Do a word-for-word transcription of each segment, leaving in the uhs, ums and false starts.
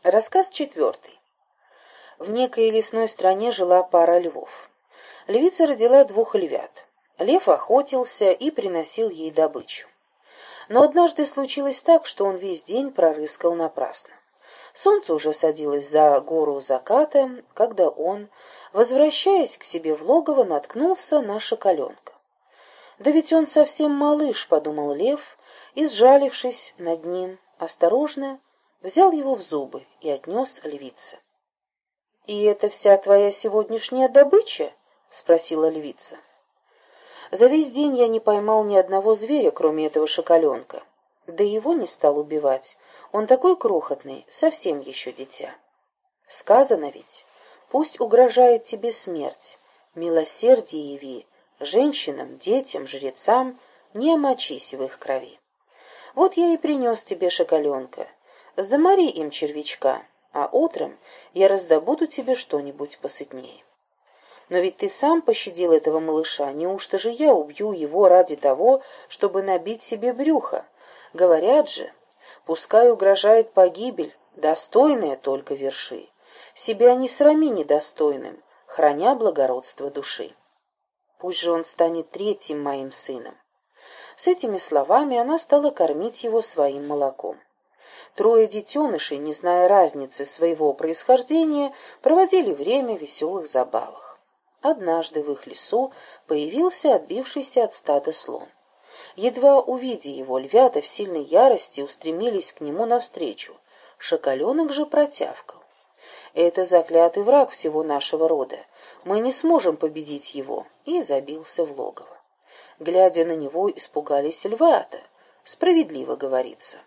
Рассказ четвертый. В некой лесной стране жила пара львов. Львица родила двух львят. Лев охотился и приносил ей добычу. Но однажды случилось так, что он весь день прорыскал напрасно. Солнце уже садилось за гору заката, когда он, возвращаясь к себе в логово, наткнулся на шакаленка. «Да ведь он совсем малыш», — подумал лев, и, сжалившись над ним, осторожно взял его в зубы и отнес львице. «И это вся твоя сегодняшняя добыча?» — спросила львица. «За весь день я не поймал ни одного зверя, кроме этого шакаленка. Да его не стал убивать. Он такой крохотный, совсем еще дитя. Сказано ведь, пусть угрожает тебе смерть, милосердие яви, женщинам, детям, жрецам, не омочись в их крови. Вот я и принес тебе шакаленка. Замори им червячка, а утром я раздобуду тебе что-нибудь посытнее. Но ведь ты сам пощадил этого малыша, неужто же я убью его ради того, чтобы набить себе брюхо? Говорят же, пускай угрожает погибель, достойная только верши. Себя не срами недостойным, храня благородство души. Пусть же он станет третьим моим сыном». С этими словами она стала кормить его своим молоком. Трое детенышей, не зная разницы своего происхождения, проводили время в веселых забавах. Однажды в их лесу появился отбившийся от стада слон. Едва увидя его, львята в сильной ярости устремились к нему навстречу. Шакаленок же протявкал: «Это заклятый враг всего нашего рода. Мы не сможем победить его», и забился в логово. Глядя на него, испугались львята. Справедливо говорится.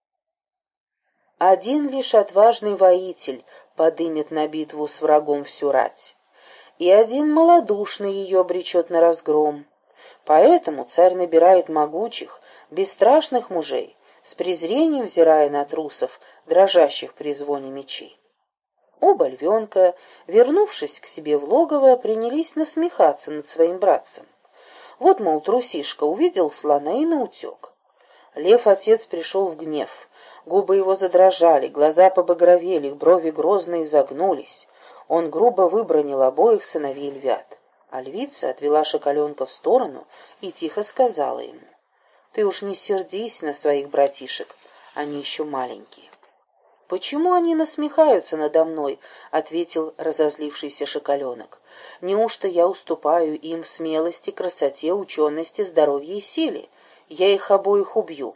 Один лишь отважный воитель подымет на битву с врагом всю рать, и один малодушный ее обречет на разгром. Поэтому царь набирает могучих, бесстрашных мужей, с презрением взирая на трусов, дрожащих при звоне мечей. Оба львенка, вернувшись к себе в логово, принялись насмехаться над своим братцем. Вот, мол, трусишка увидел слона и наутек. Лев-отец пришел в гнев. Губы его задрожали, глаза побагровели, брови грозно изогнулись. Он грубо выбранил обоих сыновей львят. А львица отвела шакаленка в сторону и тихо сказала ему: «Ты уж не сердись на своих братишек, они еще маленькие». «Почему они насмехаются надо мной?» — ответил разозлившийся шакаленок. «Неужто я уступаю им в смелости, красоте, учености, здоровье и силе? Я их обоих убью».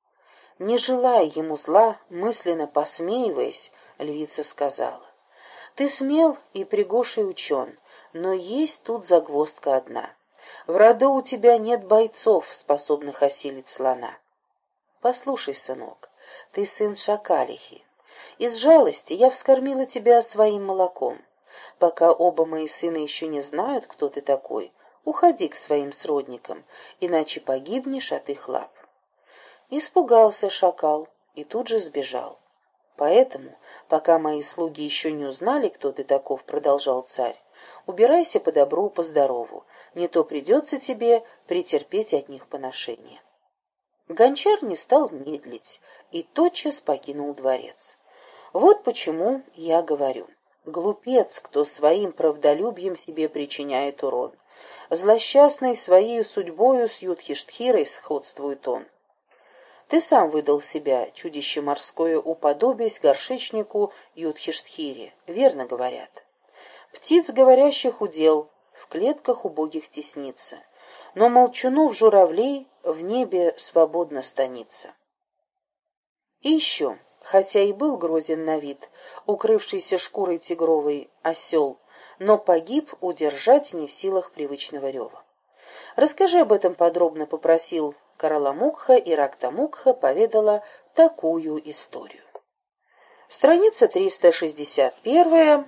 Не желая ему зла, мысленно посмеиваясь, львица сказала: «Ты смел и пригож и учен, но есть тут загвоздка одна. В роду у тебя нет бойцов, способных осилить слона. Послушай, сынок, ты сын шакалихи. Из жалости я вскормила тебя своим молоком. Пока оба мои сына еще не знают, кто ты такой, уходи к своим сродникам, иначе погибнешь от их лап». Испугался шакал и тут же сбежал. «Поэтому, пока мои слуги еще не узнали, кто ты таков, — продолжал царь, — убирайся по добру, по здорову, не то придется тебе претерпеть от них поношение». Гончар не стал медлить и тотчас покинул дворец. Вот почему я говорю: глупец, кто своим правдолюбием себе причиняет урон. Злосчастный своей судьбою с Юдхиштхирой сходствует он. Ты сам выдал себя, чудище морское, уподобясь горшечнику Юдхиштхире, верно говорят. Птиц говорящих удел, в клетках убогих теснится, но молчунов журавлей в небе свободно станится. И еще, хотя и был грозен на вид, укрывшийся шкурой тигровой осел, но погиб, удержать не в силах привычного рева. «Расскажи об этом подробно», — попросил Караламукха, и Рактамукха поведала такую историю. Страница триста шестьдесят первая.